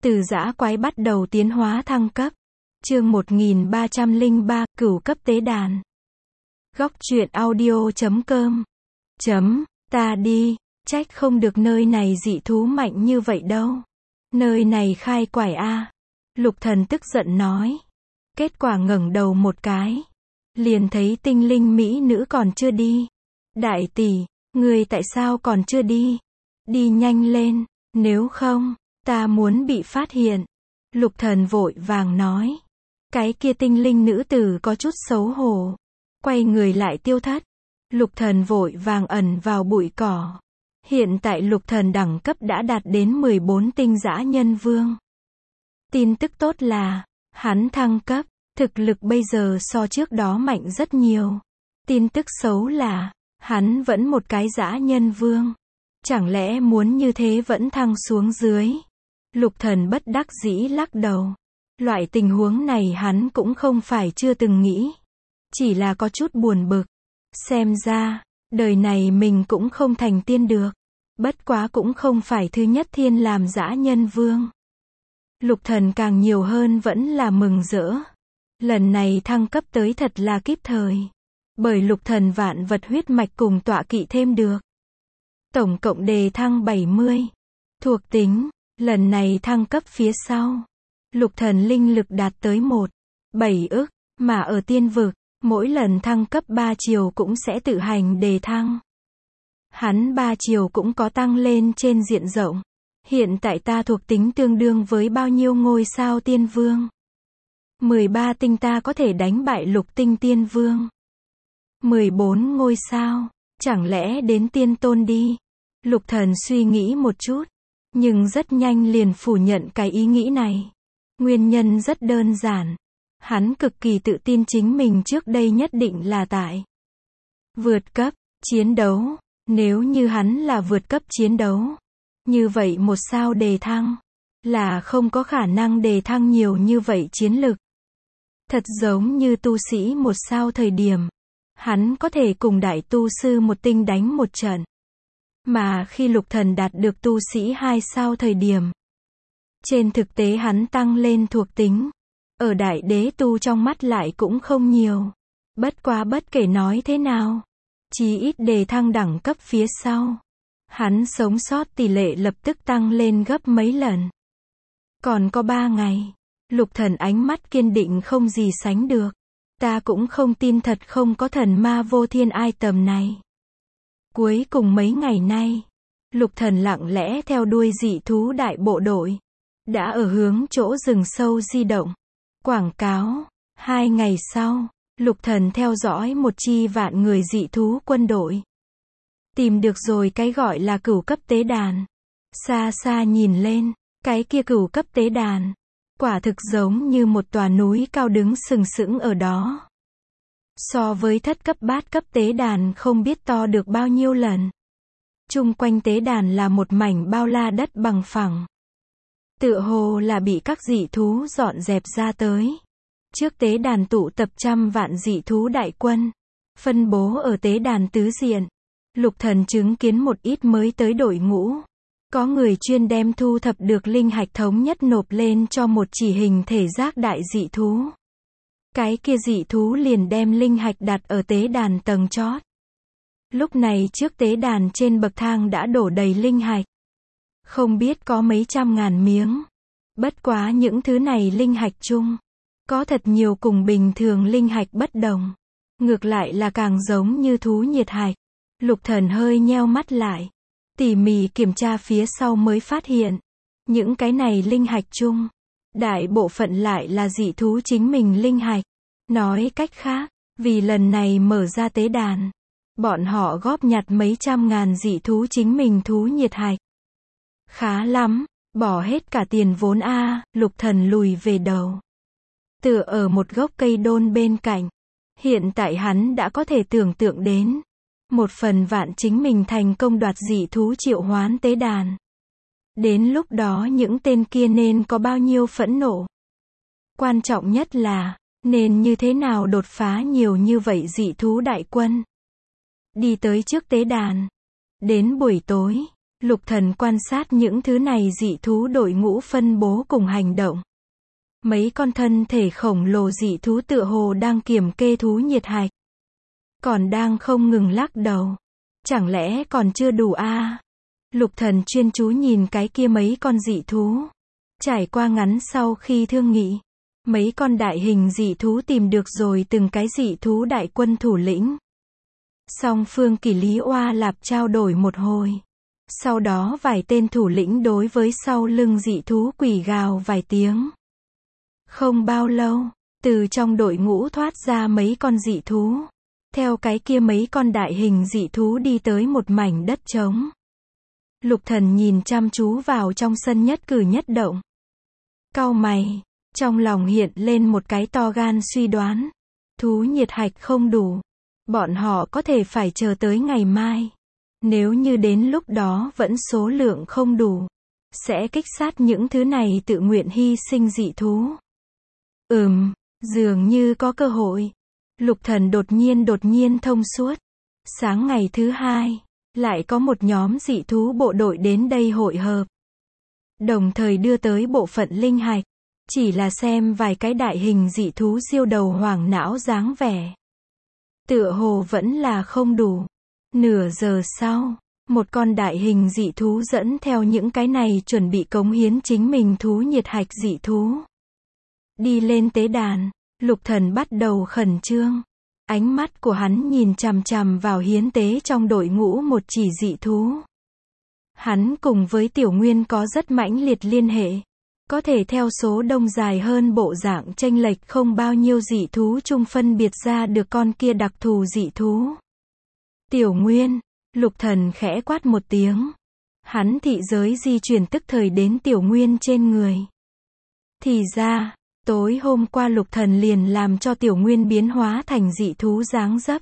Từ dã quái bắt đầu tiến hóa thăng cấp. Chương 1303, cửu cấp tế đàn. Góc truyện audio.com. Ta đi, trách không được nơi này dị thú mạnh như vậy đâu. Nơi này khai quải a. Lục Thần tức giận nói. Kết quả ngẩng đầu một cái, liền thấy tinh linh mỹ nữ còn chưa đi. Đại tỷ, người tại sao còn chưa đi? Đi nhanh lên, nếu không, ta muốn bị phát hiện. Lục Thần vội vàng nói. Cái kia tinh linh nữ tử có chút xấu hổ, quay người lại tiêu thất. Lục Thần vội vàng ẩn vào bụi cỏ. Hiện tại Lục Thần đẳng cấp đã đạt đến 14 tinh dã nhân vương. Tin tức tốt là, hắn thăng cấp, thực lực bây giờ so trước đó mạnh rất nhiều. Tin tức xấu là, hắn vẫn một cái dã nhân vương. Chẳng lẽ muốn như thế vẫn thăng xuống dưới? Lục Thần bất đắc dĩ lắc đầu. Loại tình huống này hắn cũng không phải chưa từng nghĩ. Chỉ là có chút buồn bực. Xem ra, đời này mình cũng không thành tiên được. Bất quá cũng không phải thứ nhất thiên làm dã nhân vương. Lục Thần càng nhiều hơn vẫn là mừng rỡ. Lần này thăng cấp tới thật là kíp thời. Bởi Lục Thần vạn vật huyết mạch cùng tọa kỵ thêm được. Tổng cộng đề thăng 70. Thuộc tính, lần này thăng cấp phía sau. Lục Thần linh lực đạt tới 1,7 ức, mà ở tiên vực, mỗi lần thăng cấp 3 chiều cũng sẽ tự hành đề thăng. Hắn 3 chiều cũng có tăng lên trên diện rộng. Hiện tại ta thuộc tính tương đương với bao nhiêu ngôi sao tiên vương? 13 tinh ta có thể đánh bại lục tinh tiên vương. 14 ngôi sao, chẳng lẽ đến tiên tôn đi? Lục Thần suy nghĩ một chút, nhưng rất nhanh liền phủ nhận cái ý nghĩ này. Nguyên nhân rất đơn giản. Hắn cực kỳ tự tin chính mình trước đây nhất định là tại vượt cấp, chiến đấu. Nếu như hắn là vượt cấp chiến đấu, như vậy một sao đề thăng, là không có khả năng đề thăng nhiều như vậy chiến lực. Thật giống như tu sĩ một sao thời điểm, hắn có thể cùng đại tu sư một tinh đánh một trận. Mà khi Lục Thần đạt được tu sĩ 2 sao thời điểm, trên thực tế hắn tăng lên thuộc tính, ở đại đế tu trong mắt lại cũng không nhiều. Bất quá bất kể nói thế nào, chí ít đề thăng đẳng cấp phía sau, hắn sống sót tỷ lệ lập tức tăng lên gấp mấy lần. Còn có 3 ngày, Lục Thần ánh mắt kiên định không gì sánh được. Ta cũng không tin thật không có thần ma vô thiên ai tầm này. Cuối cùng mấy ngày nay, Lục Thần lặng lẽ theo đuôi dị thú đại bộ đội, đã ở hướng chỗ rừng sâu di động. Quảng cáo, 2 ngày sau, Lục Thần theo dõi một chi vạn người dị thú quân đội. Tìm được rồi cái gọi là cửu cấp tế đàn. Xa xa nhìn lên, cái kia cửu cấp tế đàn, quả thực giống như một tòa núi cao đứng sừng sững ở đó. So với thất cấp bát cấp tế đàn không biết to được bao nhiêu lần. Chung quanh tế đàn là một mảnh bao la đất bằng phẳng. Tựa hồ là bị các dị thú dọn dẹp ra tới. Trước tế đàn tụ tập trăm vạn dị thú đại quân, phân bố ở tế đàn tứ diện. Lục Thần chứng kiến một ít mới tới đội ngũ. Có người chuyên đem thu thập được linh hạch thống nhất nộp lên cho một chỉ hình thể giác đại dị thú. Cái kia dị thú liền đem linh hạch đặt ở tế đàn tầng chót. Lúc này trước tế đàn trên bậc thang đã đổ đầy linh hạch. Không biết có mấy trăm ngàn miếng. Bất quá những thứ này linh hạch chung, có thật nhiều cùng bình thường linh hạch bất đồng. Ngược lại là càng giống như thú nhiệt hạch. Lục Thần hơi nheo mắt lại, tỉ mỉ kiểm tra phía sau mới phát hiện, những cái này linh hạch chung, đại bộ phận lại là dị thú chính mình linh hạch. Nói cách khác, vì lần này mở ra tế đàn, bọn họ góp nhặt mấy trăm ngàn dị thú chính mình thú nhiệt hạch. Khá lắm, bỏ hết cả tiền vốn a. Lục Thần lùi về đầu, tựa ở một gốc cây đôn bên cạnh. Hiện tại hắn đã có thể tưởng tượng đến, một phần vạn chính mình thành công đoạt dị thú triệu hoán tế đàn. Đến lúc đó những tên kia nên có bao nhiêu phẫn nộ. Quan trọng nhất là, nên như thế nào đột phá nhiều như vậy dị thú đại quân. Đi tới trước tế đàn. Đến buổi tối, Lục Thần quan sát những thứ này dị thú đội ngũ phân bố cùng hành động. Mấy con thân thể khổng lồ dị thú tựa hồ đang kiểm kê thú nhiệt hạch. Còn đang không ngừng lắc đầu. Chẳng lẽ còn chưa đủ à? Lục Thần chuyên chú nhìn cái kia mấy con dị thú. Trải qua ngắn sau khi thương nghị, mấy con đại hình dị thú tìm được rồi từng cái dị thú đại quân thủ lĩnh. Song phương Kỷ Lý Oa Lạp trao đổi một hồi. Sau đó vài tên thủ lĩnh đối với sau lưng dị thú quỷ gào vài tiếng. Không bao lâu, từ trong đội ngũ thoát ra mấy con dị thú. Theo cái kia mấy con đại hình dị thú đi tới một mảnh đất trống. Lục Thần nhìn chăm chú vào trong sân nhất cử nhất động. Cau mày, trong lòng hiện lên một cái to gan suy đoán. Thú nhiệt hạch không đủ. Bọn họ có thể phải chờ tới ngày mai. Nếu như đến lúc đó vẫn số lượng không đủ, sẽ kích sát những thứ này tự nguyện hy sinh dị thú. Dường như có cơ hội. Lục Thần đột nhiên thông suốt. Sáng ngày thứ hai, lại có một nhóm dị thú bộ đội đến đây hội hợp. Đồng thời đưa tới bộ phận linh hạch. Chỉ là xem vài cái đại hình dị thú siêu đầu hoàng não dáng vẻ. Tựa hồ vẫn là không đủ. Nửa giờ sau, một con đại hình dị thú dẫn theo những cái này chuẩn bị cống hiến chính mình thú nhiệt hạch dị thú. Đi lên tế đàn, Lục Thần bắt đầu khẩn trương. Ánh mắt của hắn nhìn chằm chằm vào hiến tế trong đội ngũ một chỉ dị thú. Hắn cùng với Tiểu Nguyên có rất mãnh liệt liên hệ. Có thể theo số đông dài hơn bộ dạng chênh lệch không bao nhiêu dị thú chung phân biệt ra được con kia đặc thù dị thú. Tiểu Nguyên, Lục Thần khẽ quát một tiếng. Hắn thị giới di chuyển tức thời đến Tiểu Nguyên trên người. Thì ra, tối hôm qua Lục Thần liền làm cho Tiểu Nguyên biến hóa thành dị thú dáng dấp.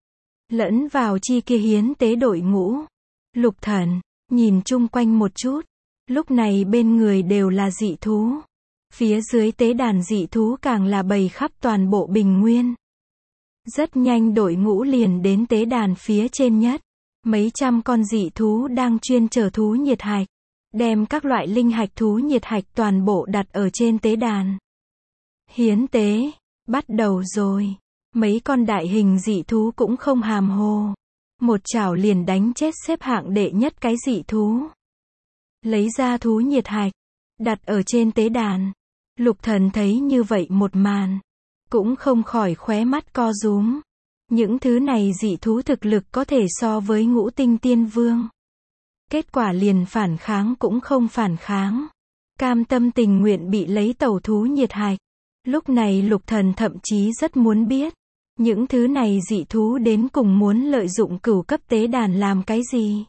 Lẫn vào chi kia hiến tế đội ngũ. Lục Thần, nhìn chung quanh một chút. Lúc này bên người đều là dị thú. Phía dưới tế đàn dị thú càng là bầy khắp toàn bộ bình nguyên. Rất nhanh đội ngũ liền đến tế đàn phía trên nhất. Mấy trăm con dị thú đang chuyên chở thú nhiệt hạch. Đem các loại linh hạch thú nhiệt hạch toàn bộ đặt ở trên tế đàn. Hiến tế, bắt đầu rồi. Mấy con đại hình dị thú cũng không hàm hồ. Một chảo liền đánh chết xếp hạng đệ nhất cái dị thú. Lấy ra thú nhiệt hạch, đặt ở trên tế đàn. Lục Thần thấy như vậy một màn, cũng không khỏi khóe mắt co rúm. Những thứ này dị thú thực lực có thể so với Ngũ Tinh Tiên Vương. Kết quả liền phản kháng cũng không phản kháng. Cam tâm tình nguyện bị lấy tẩu thú nhiệt hạch. Lúc này Lục Thần thậm chí rất muốn biết. Những thứ này dị thú đến cùng muốn lợi dụng cửu cấp tế đàn làm cái gì?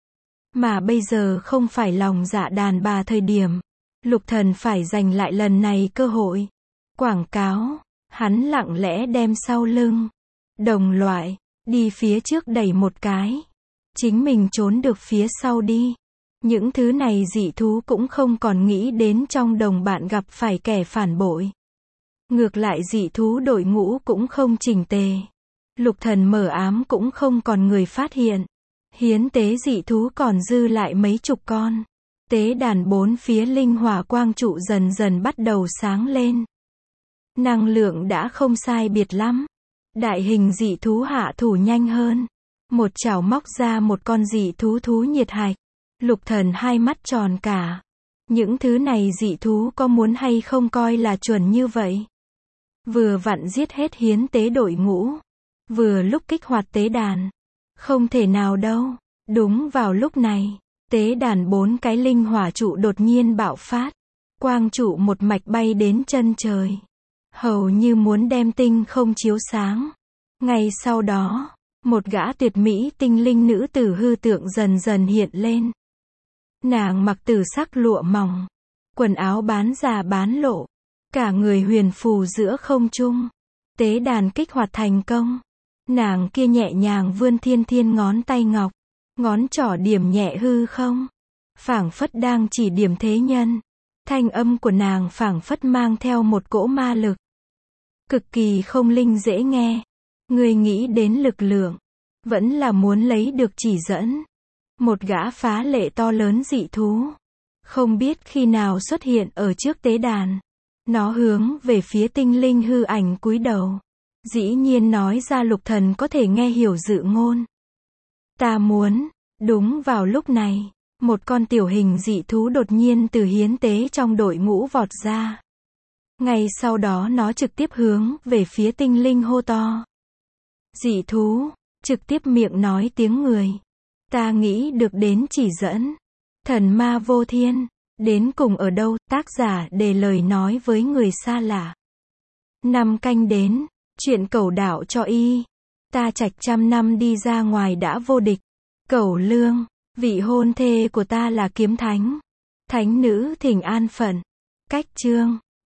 Mà bây giờ không phải lòng dạ đàn bà thời điểm. Lục Thần phải giành lại lần này cơ hội. Quảng cáo. Hắn lặng lẽ đem sau lưng. Đồng loại. Đi phía trước đẩy một cái. Chính mình trốn được phía sau đi. Những thứ này dị thú cũng không còn nghĩ đến trong đồng bạn gặp phải kẻ phản bội. Ngược lại dị thú đội ngũ cũng không chỉnh tề. Lục Thần mở ám cũng không còn người phát hiện. Hiến tế dị thú còn dư lại mấy chục con. Tế đàn bốn phía linh hỏa quang trụ dần dần bắt đầu sáng lên. Năng lượng đã không sai biệt lắm. Đại hình dị thú hạ thủ nhanh hơn. Một chảo móc ra một con dị thú thú nhiệt hạch. Lục Thần hai mắt tròn cả. Những thứ này dị thú có muốn hay không coi là chuẩn như vậy. Vừa vặn giết hết hiến tế đội ngũ. Vừa lúc kích hoạt tế đàn. Không thể nào đâu. Đúng vào lúc này, tế đàn bốn cái linh hỏa trụ đột nhiên bạo phát. Quang trụ một mạch bay đến chân trời. Hầu như muốn đem tinh không chiếu sáng. Ngay sau đó, một gã tuyệt mỹ tinh linh nữ tử hư tượng dần dần hiện lên. Nàng mặc tử sắc lụa mỏng. Quần áo bán già bán lộ. Cả người huyền phù giữa không trung. Tế đàn kích hoạt thành công. Nàng kia nhẹ nhàng vươn thiên thiên ngón tay ngọc. Ngón trỏ điểm nhẹ hư không. Phảng phất đang chỉ điểm thế nhân. Thanh âm của nàng phảng phất mang theo một cỗ ma lực. Cực kỳ không linh dễ nghe. Người nghĩ đến lực lượng. Vẫn là muốn lấy được chỉ dẫn. Một gã phá lệ to lớn dị thú. Không biết khi nào xuất hiện ở trước tế đàn. Nó hướng về phía tinh linh hư ảnh cúi đầu. Dĩ nhiên nói ra Lục Thần có thể nghe hiểu dự ngôn. Ta muốn. Đúng vào lúc này, một con tiểu hình dị thú đột nhiên từ hiến tế trong đội ngũ vọt ra. Ngay sau đó nó trực tiếp hướng về phía tinh linh hô to. Dị thú, trực tiếp miệng nói tiếng người. Ta nghĩ được đến chỉ dẫn. Thần ma vô thiên, đến cùng ở đâu, tác giả để lời nói với người xa lạ. Năm canh đến, chuyện cẩu đạo cho y. Ta trạch 100 năm đi ra ngoài đã vô địch. Cẩu lương, vị hôn thê của ta là kiếm thánh. Thánh nữ thỉnh an phận. Cách chương.